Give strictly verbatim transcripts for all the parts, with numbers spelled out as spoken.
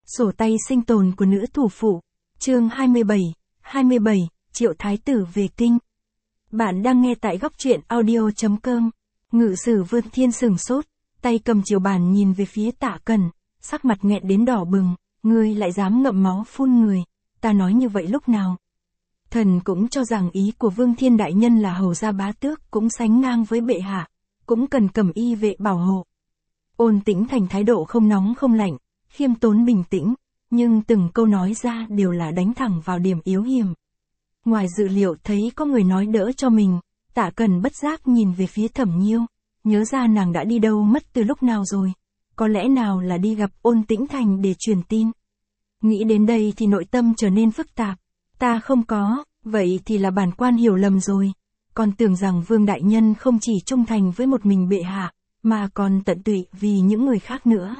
Sổ tay sinh tồn của nữ thủ phụ. Chương hai mươi bảy, hai mươi bảy, Triệu Thái tử về kinh. Bạn đang nghe tại góc truyện audio chấm com. Ngự sử Vương Thiên sửng sốt, tay cầm chiều bàn nhìn về phía Tạ Cẩn, sắc mặt nghẹn đến đỏ bừng, ngươi lại dám ngậm máu phun người, ta nói như vậy lúc nào? Thần cũng cho rằng ý của Vương Thiên đại nhân là hầu gia bá tước cũng sánh ngang với bệ hạ, cũng cần cầm y vệ bảo hộ. Ôn Tĩnh Thành thái độ không nóng không lạnh, khiêm tốn bình tĩnh, nhưng từng câu nói ra đều là đánh thẳng vào điểm yếu hiểm. Ngoài dự liệu thấy có người nói đỡ cho mình, Tạ Cẩn bất giác nhìn về phía Thẩm Nhiêu, nhớ ra nàng đã đi đâu mất từ lúc nào rồi, có lẽ nào là đi gặp Ôn Tĩnh Thành để truyền tin. Nghĩ đến đây thì nội tâm trở nên phức tạp, ta không có, vậy thì là bản quan hiểu lầm rồi, còn tưởng rằng Vương đại nhân không chỉ trung thành với một mình bệ hạ, mà còn tận tụy vì những người khác nữa.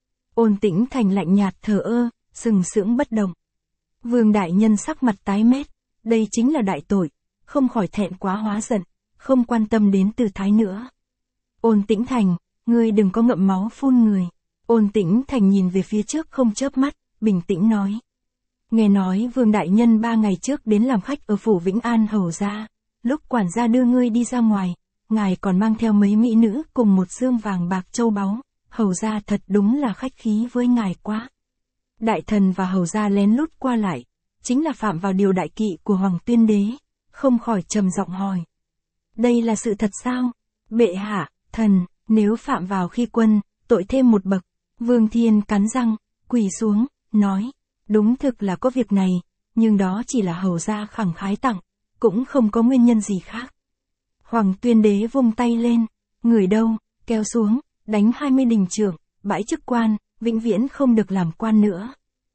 Ôn Tĩnh Thành lạnh nhạt thờ ơ, sừng sững bất động. Vương đại nhân sắc mặt tái mét, đây chính là đại tội, không khỏi thẹn quá hóa giận, không quan tâm đến tư thái nữa. Ôn Tĩnh Thành, ngươi đừng có ngậm máu phun người. Ôn Tĩnh Thành nhìn về phía trước không chớp mắt, bình tĩnh nói. Nghe nói Vương đại nhân ba ngày trước đến làm khách ở phủ Vĩnh An hầu gia, lúc quản gia đưa ngươi đi ra ngoài, ngài còn mang theo mấy mỹ nữ cùng một dương vàng bạc châu báu, hầu gia thật đúng là khách khí với ngài quá. Đại thần và hầu gia lén lút qua lại, chính là phạm vào điều đại kỵ của Hoàng Tuyên Đế, không khỏi trầm giọng hỏi. Đây là sự thật sao? Bệ hạ, thần, nếu phạm vào khi quân, tội thêm một bậc. Vương Thiên cắn răng, quỳ xuống, nói, đúng thực là có việc này, nhưng đó chỉ là hầu gia khẳng khái tặng, cũng không có nguyên nhân gì khác. Hoàng Tuyên Đế vung tay lên, người đâu, kéo xuống, đánh hai mươi đình trưởng, bãi chức quan, vĩnh viễn không được làm quan nữa.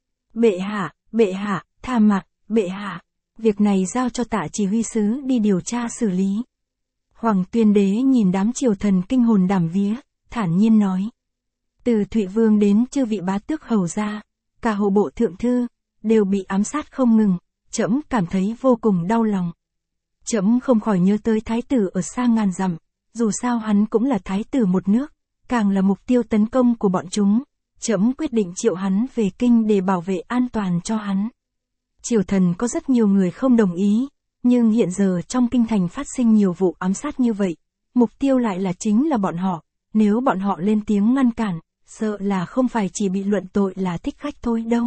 Bệ hạ, bệ hạ, tha mạng, bệ hạ, việc này giao cho Tạ chỉ huy sứ đi điều tra xử lý. Hoàng Tuyên Đế nhìn đám triều thần kinh hồn đảm vía, thản nhiên nói. Từ Thụy Vương đến chư vị bá tước hầu gia, cả hộ bộ thượng thư, đều bị ám sát không ngừng, trẫm cảm thấy vô cùng đau lòng. Trẫm không khỏi nhớ tới thái tử ở xa ngàn dặm, dù sao hắn cũng là thái tử một nước, càng là mục tiêu tấn công của bọn chúng, trẫm quyết định triệu hắn về kinh để bảo vệ an toàn cho hắn. Triều thần có rất nhiều người không đồng ý, nhưng hiện giờ trong kinh thành phát sinh nhiều vụ ám sát như vậy, mục tiêu lại là chính là bọn họ, nếu bọn họ lên tiếng ngăn cản, sợ là không phải chỉ bị luận tội là thích khách thôi đâu,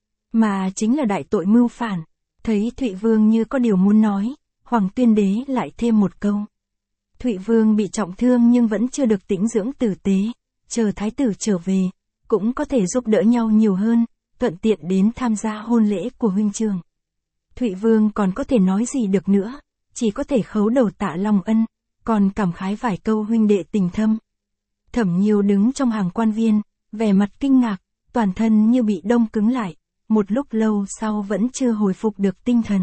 mà chính là đại tội mưu phản. Thấy Thụy Vương như có điều muốn nói, Hoàng Tuyên Đế lại thêm một câu. Thụy Vương bị trọng thương nhưng vẫn chưa được tĩnh dưỡng tử tế, chờ thái tử trở về, cũng có thể giúp đỡ nhau nhiều hơn, thuận tiện đến tham gia hôn lễ của huynh trưởng. Thụy Vương còn có thể nói gì được nữa, chỉ có thể khấu đầu tạ long ân, còn cảm khái vài câu huynh đệ tình thâm. Thẩm Nhiêu đứng trong hàng quan viên, vẻ mặt kinh ngạc, toàn thân như bị đông cứng lại, một lúc lâu sau vẫn chưa hồi phục được tinh thần.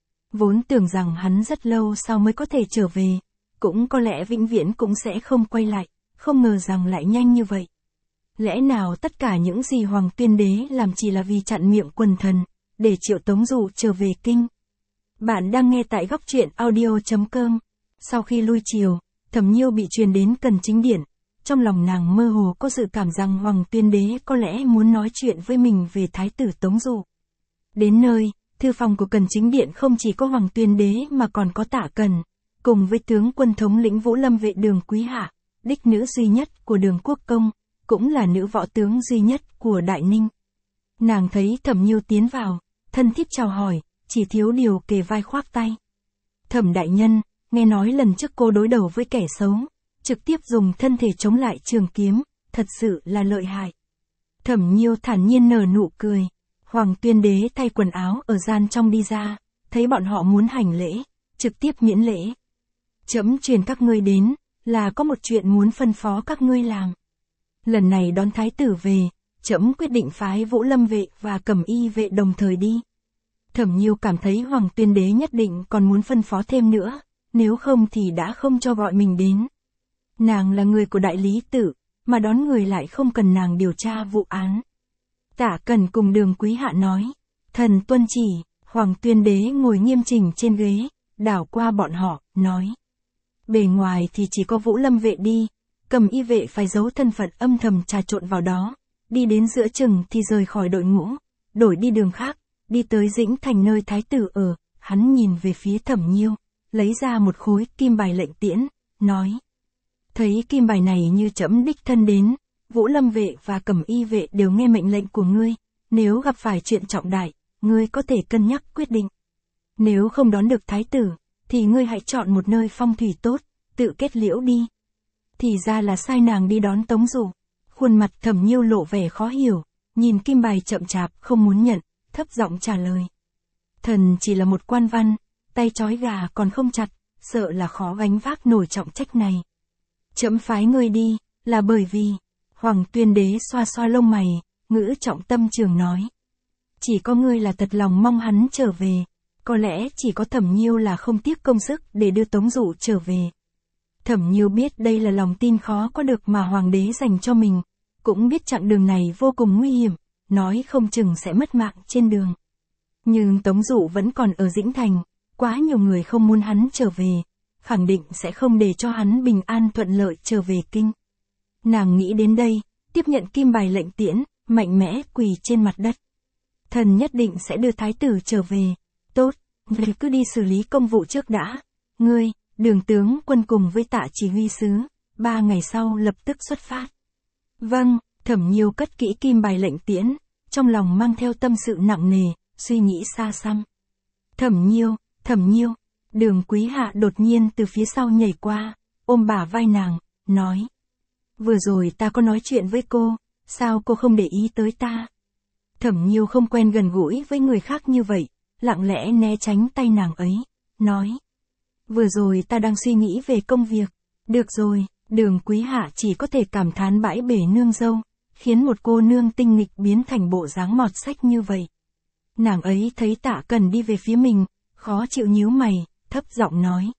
Vốn tưởng rằng hắn rất lâu sau mới có thể trở về, cũng có lẽ vĩnh viễn cũng sẽ không quay lại, không ngờ rằng lại nhanh như vậy. Lẽ nào tất cả những gì Hoàng Tuyên Đế làm chỉ là vì chặn miệng quần thần, để Triệu Tống Dụ trở về kinh? Bạn đang nghe tại góc truyện audio chấm com. Sau khi lui triều, Thẩm Nhiêu bị truyền đến Cần Chính Điện, trong lòng nàng mơ hồ có dự cảm rằng Hoàng Tuyên Đế có lẽ muốn nói chuyện với mình về thái tử Tống Dụ. Đến nơi, thư phòng của Cần Chính Điện không chỉ có Hoàng Tuyên Đế mà còn có Tạ Cẩn, cùng với tướng quân thống lĩnh Vũ Lâm vệ Đường Quý Hạ, đích nữ duy nhất của Đường Quốc Công, cũng là nữ võ tướng duy nhất của Đại Ninh. Nàng thấy Thẩm Nhiêu tiến vào, thân thiết chào hỏi, chỉ thiếu điều kề vai khoác tay. Thẩm đại nhân, nghe nói lần trước cô đối đầu với kẻ xấu, trực tiếp dùng thân thể chống lại trường kiếm, thật sự là lợi hại. Thẩm Nhiêu thản nhiên nở nụ cười. Hoàng Tuyên Đế thay quần áo ở gian trong đi ra, thấy bọn họ muốn hành lễ, trực tiếp miễn lễ. Trẫm truyền các ngươi đến, là có một chuyện muốn phân phó các ngươi làm. Lần này đón thái tử về, trẫm quyết định phái Vũ Lâm vệ và Cẩm Y vệ đồng thời đi. Thẩm Nhiêu cảm thấy Hoàng Tuyên Đế nhất định còn muốn phân phó thêm nữa, nếu không thì đã không cho gọi mình đến. Nàng là người của đại lý tự, mà đón người lại không cần nàng điều tra vụ án. Tạ Cẩn cùng Đường Quý Hạ nói, thần tuân chỉ. Hoàng Tuyên Đế ngồi nghiêm chỉnh trên ghế, đảo qua bọn họ, nói. Bề ngoài thì chỉ có Vũ Lâm vệ đi, Cẩm Y vệ phải giấu thân phận âm thầm trà trộn vào đó, đi đến giữa chừng thì rời khỏi đội ngũ, đổi đi đường khác, đi tới Dĩnh Thành nơi thái tử ở, hắn nhìn về phía Thẩm Nhiêu, lấy ra một khối kim bài lệnh tiễn, nói. Thấy kim bài này như trẫm đích thân đến, Vũ Lâm vệ và Cẩm Y vệ đều nghe mệnh lệnh của ngươi, nếu gặp phải chuyện trọng đại, ngươi có thể cân nhắc quyết định. Nếu không đón được thái tử, thì ngươi hãy chọn một nơi phong thủy tốt, tự kết liễu đi. Thì ra là sai nàng đi đón Tống Dụ. Khuôn mặt Thẩm Nhiêu lộ vẻ khó hiểu, nhìn kim bài chậm chạp không muốn nhận, thấp giọng trả lời. Thần chỉ là một quan văn, tay trói gà còn không chặt, sợ là khó gánh vác nổi trọng trách này. Trẫm phái ngươi đi, là bởi vì, Hoàng Tuyên đế xoa xoa lông mày, ngữ trọng tâm trường nói. Chỉ có ngươi là thật lòng mong hắn trở về, có lẽ chỉ có Thẩm Nhiêu là không tiếc công sức để đưa Tống Dụ trở về. Thẩm Nhiêu biết đây là lòng tin khó có được mà Hoàng đế dành cho mình, cũng biết chặng đường này vô cùng nguy hiểm, nói không chừng sẽ mất mạng trên đường. Nhưng Tống Dụ vẫn còn ở Dĩnh Thành, quá nhiều người không muốn hắn trở về, khẳng định sẽ không để cho hắn bình an thuận lợi trở về kinh. Nàng nghĩ đến đây, tiếp nhận kim bài lệnh tiễn, mạnh mẽ quỳ trên mặt đất. Thần nhất định sẽ đưa thái tử trở về. Tốt, ngươi cứ đi xử lý công vụ trước đã. Ngươi, Đường tướng quân cùng với Tạ chỉ huy sứ, ba ngày sau lập tức xuất phát. Vâng, Thẩm Nhiêu cất kỹ kim bài lệnh tiễn, trong lòng mang theo tâm sự nặng nề, suy nghĩ xa xăm. Thẩm Nhiêu, Thẩm Nhiêu, Đường Quý Hạ đột nhiên từ phía sau nhảy qua, ôm bả vai nàng, nói. Vừa rồi ta có nói chuyện với cô, sao cô không để ý tới ta? Thẩm Nhiêu không quen gần gũi với người khác như vậy, lặng lẽ né tránh tay nàng ấy, nói. Vừa rồi ta đang suy nghĩ về công việc. Được rồi, Đường Quý Hạ chỉ có thể cảm thán bãi bể nương dâu, khiến một cô nương tinh nghịch biến thành bộ dáng mọt sách như vậy. Nàng ấy thấy Tạ Cần đi về phía mình, khó chịu nhíu mày, thấp giọng nói.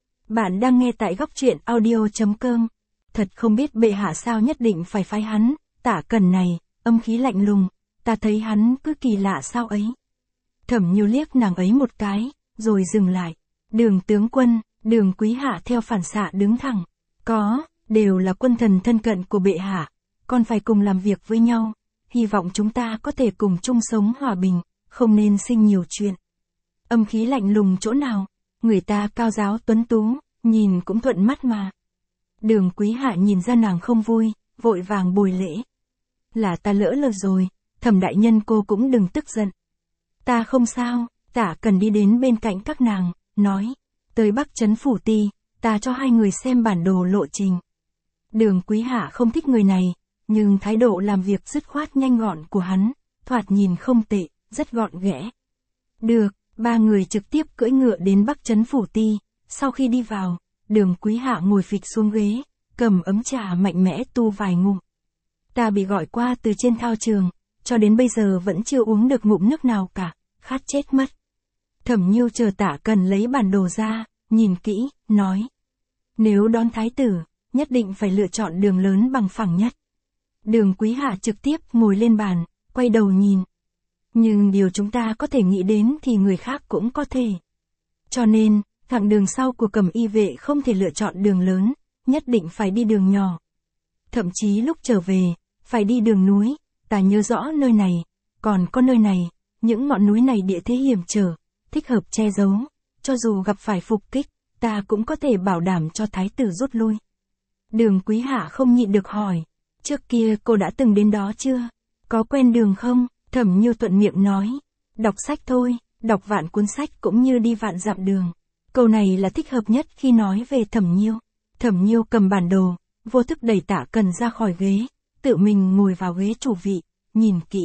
Bạn đang nghe tại góc truyện audio chấm com. Thật không biết bệ hạ sao nhất định phải phái hắn, Tạ Cần này, âm khí lạnh lùng, ta thấy hắn cứ kỳ lạ sao ấy. Thẩm Nhiêu liếc nàng ấy một cái, rồi dừng lại. Đường tướng quân, Đường Quý Hạ theo phản xạ đứng thẳng. Có, đều là quân thần thân cận của bệ hạ, còn phải cùng làm việc với nhau, hy vọng chúng ta có thể cùng chung sống hòa bình, không nên sinh nhiều chuyện. Âm khí lạnh lùng chỗ nào, người ta cao giáo tuấn tú, nhìn cũng thuận mắt mà. Đường Quý Hạ nhìn ra nàng không vui, vội vàng bồi lễ. Là ta lỡ lời rồi, Thẩm đại nhân cô cũng đừng tức giận. Ta không sao, Tạ Cần đi đến bên cạnh các nàng, nói. Tới Bắc Trấn Phủ Ti, ta cho hai người xem bản đồ lộ trình. Đường Quý Hạ không thích người này, nhưng thái độ làm việc dứt khoát nhanh gọn của hắn, thoạt nhìn không tệ, rất gọn ghẽ. Được, ba người trực tiếp cưỡi ngựa đến Bắc Trấn Phủ Ti, sau khi đi vào, Đường Quý Hạ ngồi phịch xuống ghế, cầm ấm trà mạnh mẽ tu vài ngụm. Ta bị gọi qua từ trên thao trường, cho đến bây giờ vẫn chưa uống được ngụm nước nào cả, khát chết mất. Thẩm Nhiêu chờ Tạ Cần lấy bản đồ ra, nhìn kỹ, nói. Nếu đón thái tử, nhất định phải lựa chọn đường lớn bằng phẳng nhất. Đường Quý Hạ trực tiếp ngồi lên bàn, quay đầu nhìn. Nhưng điều chúng ta có thể nghĩ đến thì người khác cũng có thể. Cho nên, thẳng đường sau của Cẩm Y vệ không thể lựa chọn đường lớn, nhất định phải đi đường nhỏ. Thậm chí lúc trở về, phải đi đường núi, ta nhớ rõ nơi này, còn có nơi này, những ngọn núi này địa thế hiểm trở, thích hợp che giấu, cho dù gặp phải phục kích, ta cũng có thể bảo đảm cho thái tử rút lui. Đường Quý Hạ không nhịn được hỏi, trước kia cô đã từng đến đó chưa? Có quen đường không? Thẩm Nhiêu thuận miệng nói, đọc sách thôi, đọc vạn cuốn sách cũng như đi vạn dặm đường. Câu này là thích hợp nhất khi nói về Thẩm Nhiêu. Thẩm Nhiêu cầm bản đồ, vô thức đẩy Tạ Cần ra khỏi ghế, tự mình ngồi vào ghế chủ vị, nhìn kỹ.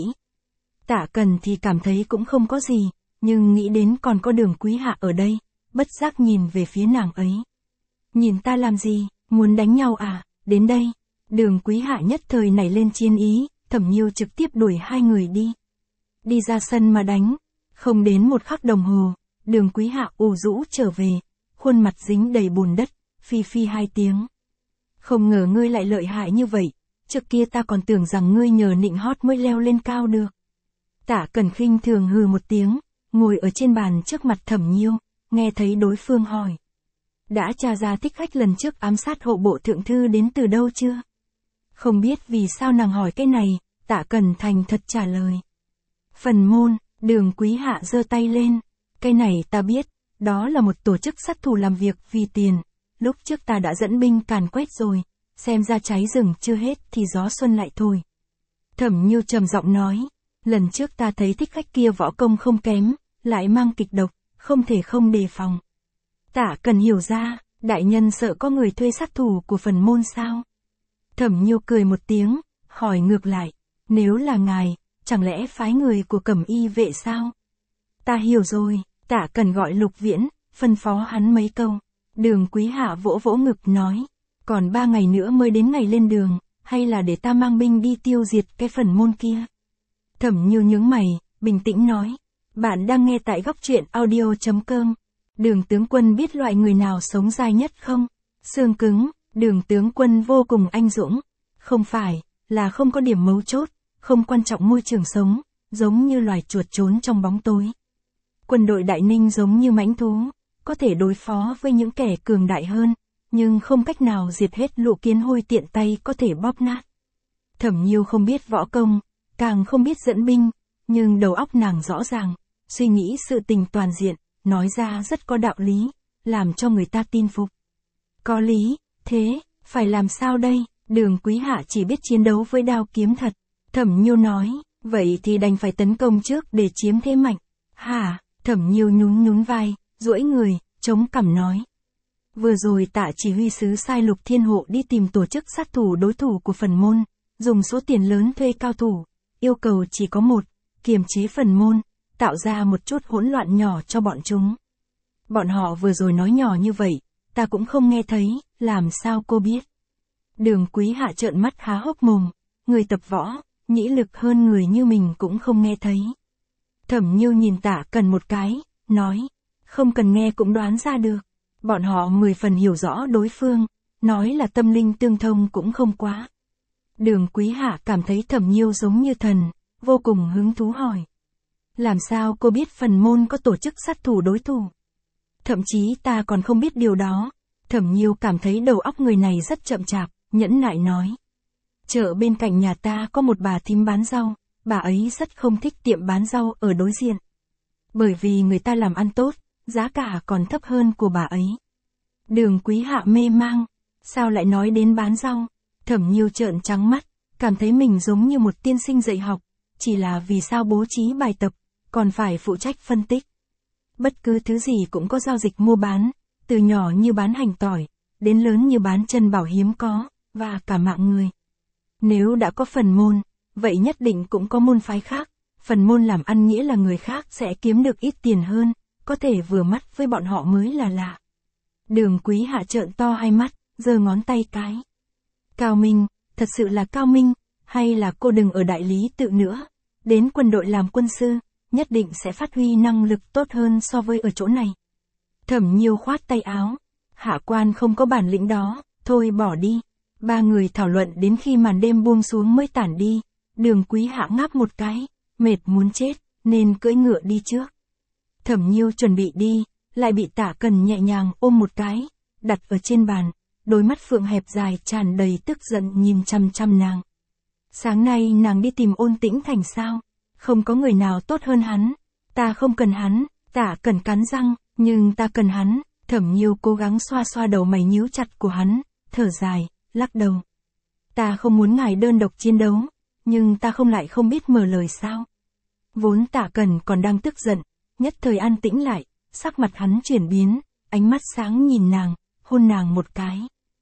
Tạ Cần thì cảm thấy cũng không có gì, nhưng nghĩ đến còn có Đường Quý Hạ ở đây, bất giác nhìn về phía nàng ấy. Nhìn ta làm gì, muốn đánh nhau à, đến đây. Đường Quý Hạ nhất thời nảy lên chiến ý, Thẩm Nhiêu trực tiếp đuổi hai người đi. Đi ra sân mà đánh, không đến một khắc đồng hồ, Đường Quý Hạ ù rũ trở về, khuôn mặt dính đầy bùn đất, phi phi hai tiếng. Không ngờ ngươi lại lợi hại như vậy, trước kia ta còn tưởng rằng ngươi nhờ nịnh hót mới leo lên cao được. Tạ Cần khinh thường hừ một tiếng, ngồi ở trên bàn trước mặt Thẩm Nhiêu, nghe thấy đối phương hỏi. Đã tra ra thích khách lần trước ám sát hộ bộ thượng thư đến từ đâu chưa? Không biết vì sao nàng hỏi cái này, Tạ Cẩn thành thật trả lời. Phần môn, Đường Quý Hạ giơ tay lên. Cái này ta biết, đó là một tổ chức sát thủ làm việc vì tiền. Lúc trước ta đã dẫn binh càn quét rồi, xem ra cháy rừng chưa hết thì gió xuân lại thôi. Thẩm Nhiêu trầm giọng nói, lần trước ta thấy thích khách kia võ công không kém, lại mang kịch độc, không thể không đề phòng. Tạ Cẩn hiểu ra, đại nhân sợ có người thuê sát thủ của phần môn sao? Thẩm Nhiêu cười một tiếng, hỏi ngược lại, nếu là ngài, chẳng lẽ phái người của Cẩm Y vệ sao? Ta hiểu rồi, Tạ Cẩn gọi Lục Viễn, phân phó hắn mấy câu. Đường Quý Hạ vỗ vỗ ngực nói, còn ba ngày nữa mới đến ngày lên đường, hay là để ta mang binh đi tiêu diệt cái phần môn kia? Thẩm Nhiêu nhướng mày, bình tĩnh nói, bạn đang nghe tại góc truyện audio chấm com. Đường tướng quân biết loại người nào sống dai nhất không? Xương cứng, Đường tướng quân vô cùng anh dũng. Không phải, là không có điểm mấu chốt, không quan trọng môi trường sống, giống như loài chuột trốn trong bóng tối. Quân đội Đại Ninh giống như mãnh thú, có thể đối phó với những kẻ cường đại hơn, nhưng không cách nào diệt hết lũ kiến hôi tiện tay có thể bóp nát. Thẩm Nhiêu không biết võ công, càng không biết dẫn binh, nhưng đầu óc nàng rõ ràng, suy nghĩ sự tình toàn diện, nói ra rất có đạo lý, làm cho người ta tin phục. Có lý, thế, phải làm sao đây? Đường Quý Hạ chỉ biết chiến đấu với đao kiếm thật. Thẩm Nhiêu nói, vậy thì đành phải tấn công trước để chiếm thế mạnh. Hả? Thẩm Nhiêu nhún nhún vai, duỗi người, chống cằm nói. Vừa rồi Tạ chỉ huy sứ sai Lục Thiên Hộ đi tìm tổ chức sát thủ đối thủ của phần môn, dùng số tiền lớn thuê cao thủ, yêu cầu chỉ có một, kiềm chế phần môn, tạo ra một chút hỗn loạn nhỏ cho bọn chúng. Bọn họ vừa rồi nói nhỏ như vậy, ta cũng không nghe thấy, làm sao cô biết? Đường Quý Hạ trợn mắt há hốc mồm, người tập võ, nhĩ lực hơn người như mình cũng không nghe thấy. Thẩm Nhiêu nhìn Tạ Cẩn một cái, nói, không cần nghe cũng đoán ra được. Bọn họ mười phần hiểu rõ đối phương, nói là tâm linh tương thông cũng không quá. Đường Quý Hạ cảm thấy Thẩm Nhiêu giống như thần, vô cùng hứng thú hỏi. Làm sao cô biết phần môn có tổ chức sát thủ đối thủ? Thậm chí ta còn không biết điều đó. Thẩm Nhiêu cảm thấy đầu óc người này rất chậm chạp, nhẫn nại nói. Chợ bên cạnh nhà ta có một bà thím bán rau, bà ấy rất không thích tiệm bán rau ở đối diện. Bởi vì người ta làm ăn tốt, giá cả còn thấp hơn của bà ấy. Đường Quý Hạ mê mang, sao lại nói đến bán rau? Thẩm Nhiêu trợn trắng mắt, cảm thấy mình giống như một tiên sinh dạy học, chỉ là vì sao bố trí bài tập, còn phải phụ trách phân tích. Bất cứ thứ gì cũng có giao dịch mua bán, từ nhỏ như bán hành tỏi, đến lớn như bán chân bảo hiếm có, và cả mạng người. Nếu đã có phần môn, vậy nhất định cũng có môn phái khác, phần môn làm ăn nghĩa là người khác sẽ kiếm được ít tiền hơn, có thể vừa mắt với bọn họ mới là lạ. Đường Quý Hạ trợn to hai mắt, giơ ngón tay cái. Cao minh, thật sự là cao minh, hay là cô đừng ở đại lý tự nữa, đến quân đội làm quân sư, nhất định sẽ phát huy năng lực tốt hơn so với ở chỗ này. Thẩm Nhiêu khoát tay áo, hạ quan không có bản lĩnh đó, thôi bỏ đi. Ba người thảo luận đến khi màn đêm buông xuống mới tản đi, Đường Quý Hạ ngáp một cái, mệt muốn chết, nên cưỡi ngựa đi trước. Thẩm Nhiêu chuẩn bị đi, lại bị Tạ Cẩn nhẹ nhàng ôm một cái, đặt ở trên bàn, đôi mắt phượng hẹp dài tràn đầy tức giận nhìn chăm chăm nàng. Sáng nay nàng đi tìm Ôn Tĩnh Thành sao? Không có người nào tốt hơn hắn. Ta không cần hắn. Tạ Cẩn cắn răng, nhưng ta cần hắn. Thẩm Nhiêu cố gắng xoa xoa đầu mày nhíu chặt của hắn, thở dài, lắc đầu. Ta không muốn ngài đơn độc chiến đấu, nhưng ta không lại không biết mở lời sao? Vốn Tạ Cẩn còn đang tức giận, nhất thời an tĩnh lại, sắc mặt hắn chuyển biến, ánh mắt sáng nhìn nàng, hôn nàng một cái.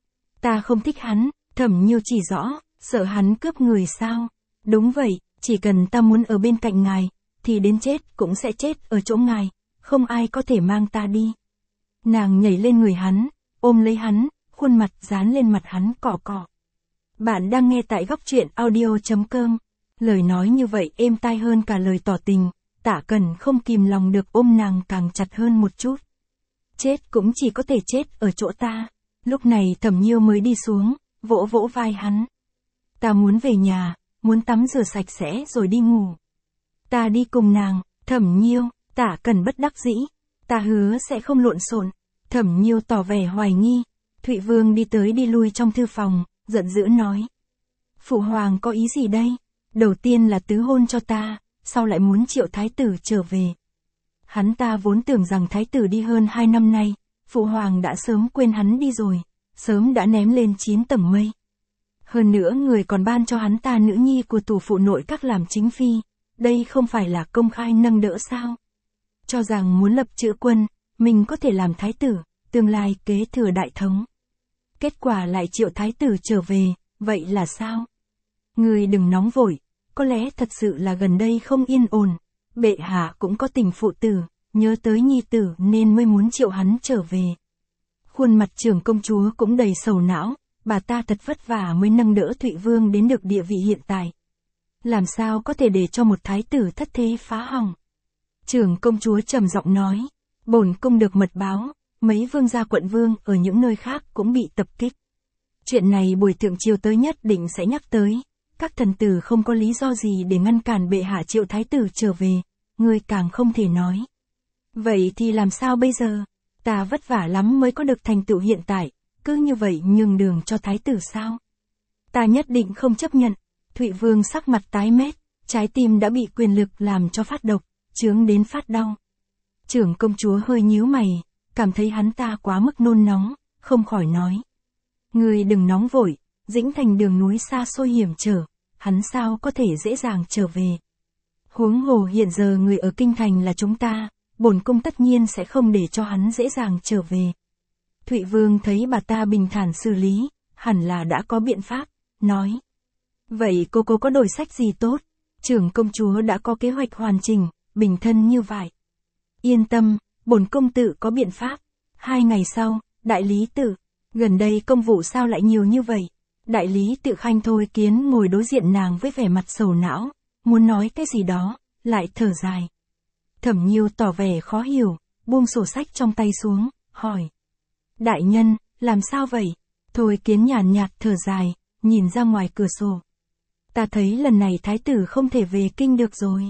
Ta không thích hắn. Thẩm Nhiêu chỉ rõ, sợ hắn cướp người sao? Đúng vậy, chỉ cần ta muốn ở bên cạnh ngài, thì đến chết cũng sẽ chết ở chỗ ngài, không ai có thể mang ta đi. Nàng nhảy lên người hắn, ôm lấy hắn, khuôn mặt dán lên mặt hắn cọ cọ. Bạn đang nghe tại góc truyện audio chấm com. Lời nói như vậy êm tai hơn cả lời tỏ tình, Tạ Cẩn không kìm lòng được ôm nàng càng chặt hơn một chút. Chết cũng chỉ có thể chết ở chỗ ta. Lúc này Thẩm Nhiêu mới đi xuống, vỗ vỗ vai hắn. Ta muốn về nhà, muốn tắm rửa sạch sẽ rồi đi ngủ. Ta đi cùng nàng. Thẩm Nhiêu. Tạ Cẩn bất đắc dĩ. Ta hứa sẽ không lộn xộn. Thẩm Nhiêu tỏ vẻ hoài nghi. Thụy Vương đi tới đi lui trong thư phòng, giận dữ nói. Phụ hoàng có ý gì đây? Đầu tiên là tứ hôn cho ta, sau lại muốn triệu thái tử trở về. Hắn ta vốn tưởng rằng thái tử đi hơn hai năm nay, phụ hoàng đã sớm quên hắn đi rồi, sớm đã ném lên chín tầng mây. Hơn nữa người còn ban cho hắn ta nữ nhi của tù phụ nội các làm chính phi, đây không phải là công khai nâng đỡ sao? Cho rằng muốn lập chữ quân, mình có thể làm thái tử, tương lai kế thừa đại thống. Kết quả lại triệu thái tử trở về, vậy là sao? Người đừng nóng vội, có lẽ thật sự là gần đây không yên ổn, bệ hạ cũng có tình phụ tử, nhớ tới nhi tử nên mới muốn triệu hắn trở về. Khuôn mặt trưởng công chúa cũng đầy sầu não, bà ta thật vất vả mới nâng đỡ Thụy Vương đến được địa vị hiện tại. Làm sao có thể để cho một thái tử thất thế phá hỏng? Trưởng công chúa trầm giọng nói, bổn cung được mật báo, mấy vương gia quận vương ở những nơi khác cũng bị tập kích. Chuyện này buổi thượng triều tới nhất định sẽ nhắc tới, các thần tử không có lý do gì để ngăn cản bệ hạ triệu thái tử trở về, ngươi càng không thể nói. Vậy thì làm sao bây giờ? Ta vất vả lắm mới có được thành tựu hiện tại, cứ như vậy nhường đường cho thái tử sao? Ta nhất định không chấp nhận. Thụy Vương sắc mặt tái mét, trái tim đã bị quyền lực làm cho phát độc, chướng đến phát đau. Trưởng công chúa hơi nhíu mày, cảm thấy hắn ta quá mức nôn nóng, không khỏi nói. Người đừng nóng vội, Dĩnh Thành đường núi xa xôi hiểm trở, hắn sao có thể dễ dàng trở về. Huống hồ hiện giờ người ở kinh thành là chúng ta, bổn cung tất nhiên sẽ không để cho hắn dễ dàng trở về. Thụy Vương thấy bà ta bình thản xử lý, hẳn là đã có biện pháp, nói. Vậy cô cô có đổi sách gì tốt? Trưởng công chúa đã có kế hoạch hoàn chỉnh, bình thân như vậy. Yên tâm, bổn công tử có biện pháp. Hai ngày sau, đại lý tự, gần đây công vụ sao lại nhiều như vậy? Đại lý tự Khanh Thôi Kiến ngồi đối diện nàng với vẻ mặt sầu não, muốn nói cái gì đó, lại thở dài. Thẩm Nhiêu tỏ vẻ khó hiểu, buông sổ sách trong tay xuống, hỏi. Đại nhân, làm sao vậy? Thôi Kiến nhàn nhạt thở dài, nhìn ra ngoài cửa sổ. Ta thấy lần này thái tử không thể về kinh được rồi.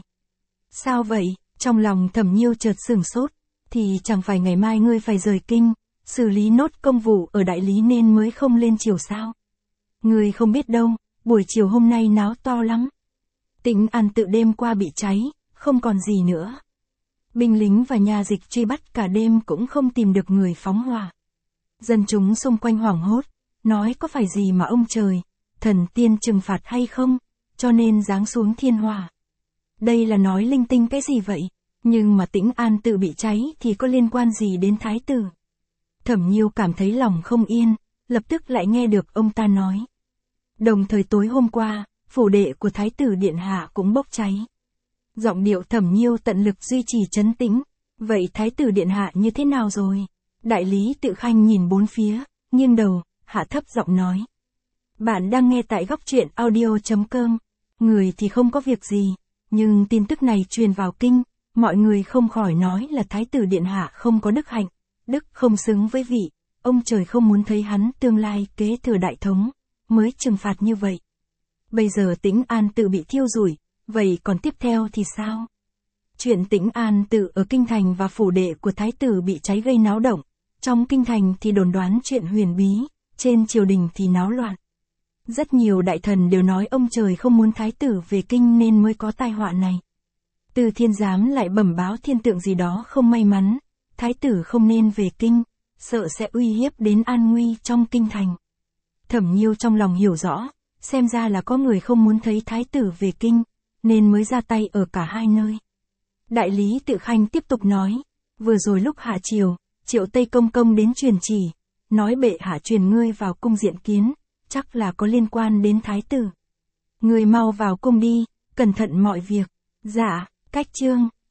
Sao vậy? Trong lòng Thẩm Nhiêu chợt sửng sốt, thì chẳng phải ngày mai ngươi phải rời kinh, xử lý nốt công vụ ở đại lý nên mới không lên triều sao? Ngươi không biết đâu, buổi chiều hôm nay náo to lắm. Tĩnh An tự đêm qua bị cháy, không còn gì nữa. Binh lính và nhà dịch truy bắt cả đêm cũng không tìm được người phóng hỏa. Dân chúng xung quanh hoảng hốt, nói có phải gì mà ông trời, thần tiên trừng phạt hay không, cho nên giáng xuống thiên hỏa. Đây là nói linh tinh cái gì vậy? Nhưng mà Tĩnh An tự bị cháy thì có liên quan gì đến thái tử? Thẩm Nhiêu cảm thấy lòng không yên, lập tức lại nghe được ông ta nói. Đồng thời tối hôm qua, phủ đệ của thái tử điện hạ cũng bốc cháy. Giọng điệu Thẩm Nhiêu tận lực duy trì trấn tĩnh. Vậy thái tử điện hạ như thế nào rồi? Đại lý tự Khanh nhìn bốn phía, nghiêng đầu, hạ thấp giọng nói. Bạn đang nghe tại góc truyện audio chấm com. Người thì không có việc gì, nhưng tin tức này truyền vào kinh, mọi người không khỏi nói là thái tử điện hạ không có đức hạnh, đức không xứng với vị, ông trời không muốn thấy hắn tương lai kế thừa đại thống, mới trừng phạt như vậy. Bây giờ Tĩnh An tự bị thiêu rủi, vậy còn tiếp theo thì sao? Chuyện Tĩnh An tự ở kinh thành và phủ đệ của thái tử bị cháy gây náo động, trong kinh thành thì đồn đoán chuyện huyền bí, trên triều đình thì náo loạn. Rất nhiều đại thần đều nói ông trời không muốn thái tử về kinh nên mới có tai họa này. Từ Thiên Giám lại bẩm báo thiên tượng gì đó không may mắn, thái tử không nên về kinh, sợ sẽ uy hiếp đến an nguy trong kinh thành. Thẩm Nhiêu trong lòng hiểu rõ, xem ra là có người không muốn thấy thái tử về kinh, nên mới ra tay ở cả hai nơi. Đại lý tự Khanh tiếp tục nói, vừa rồi lúc hạ triều, Triệu Tây Công Công đến truyền chỉ, nói bệ hạ truyền ngươi vào cung diện kiến, chắc là có liên quan đến thái tử. Ngươi mau vào cung đi, cẩn thận mọi việc. Dạ, cách chương.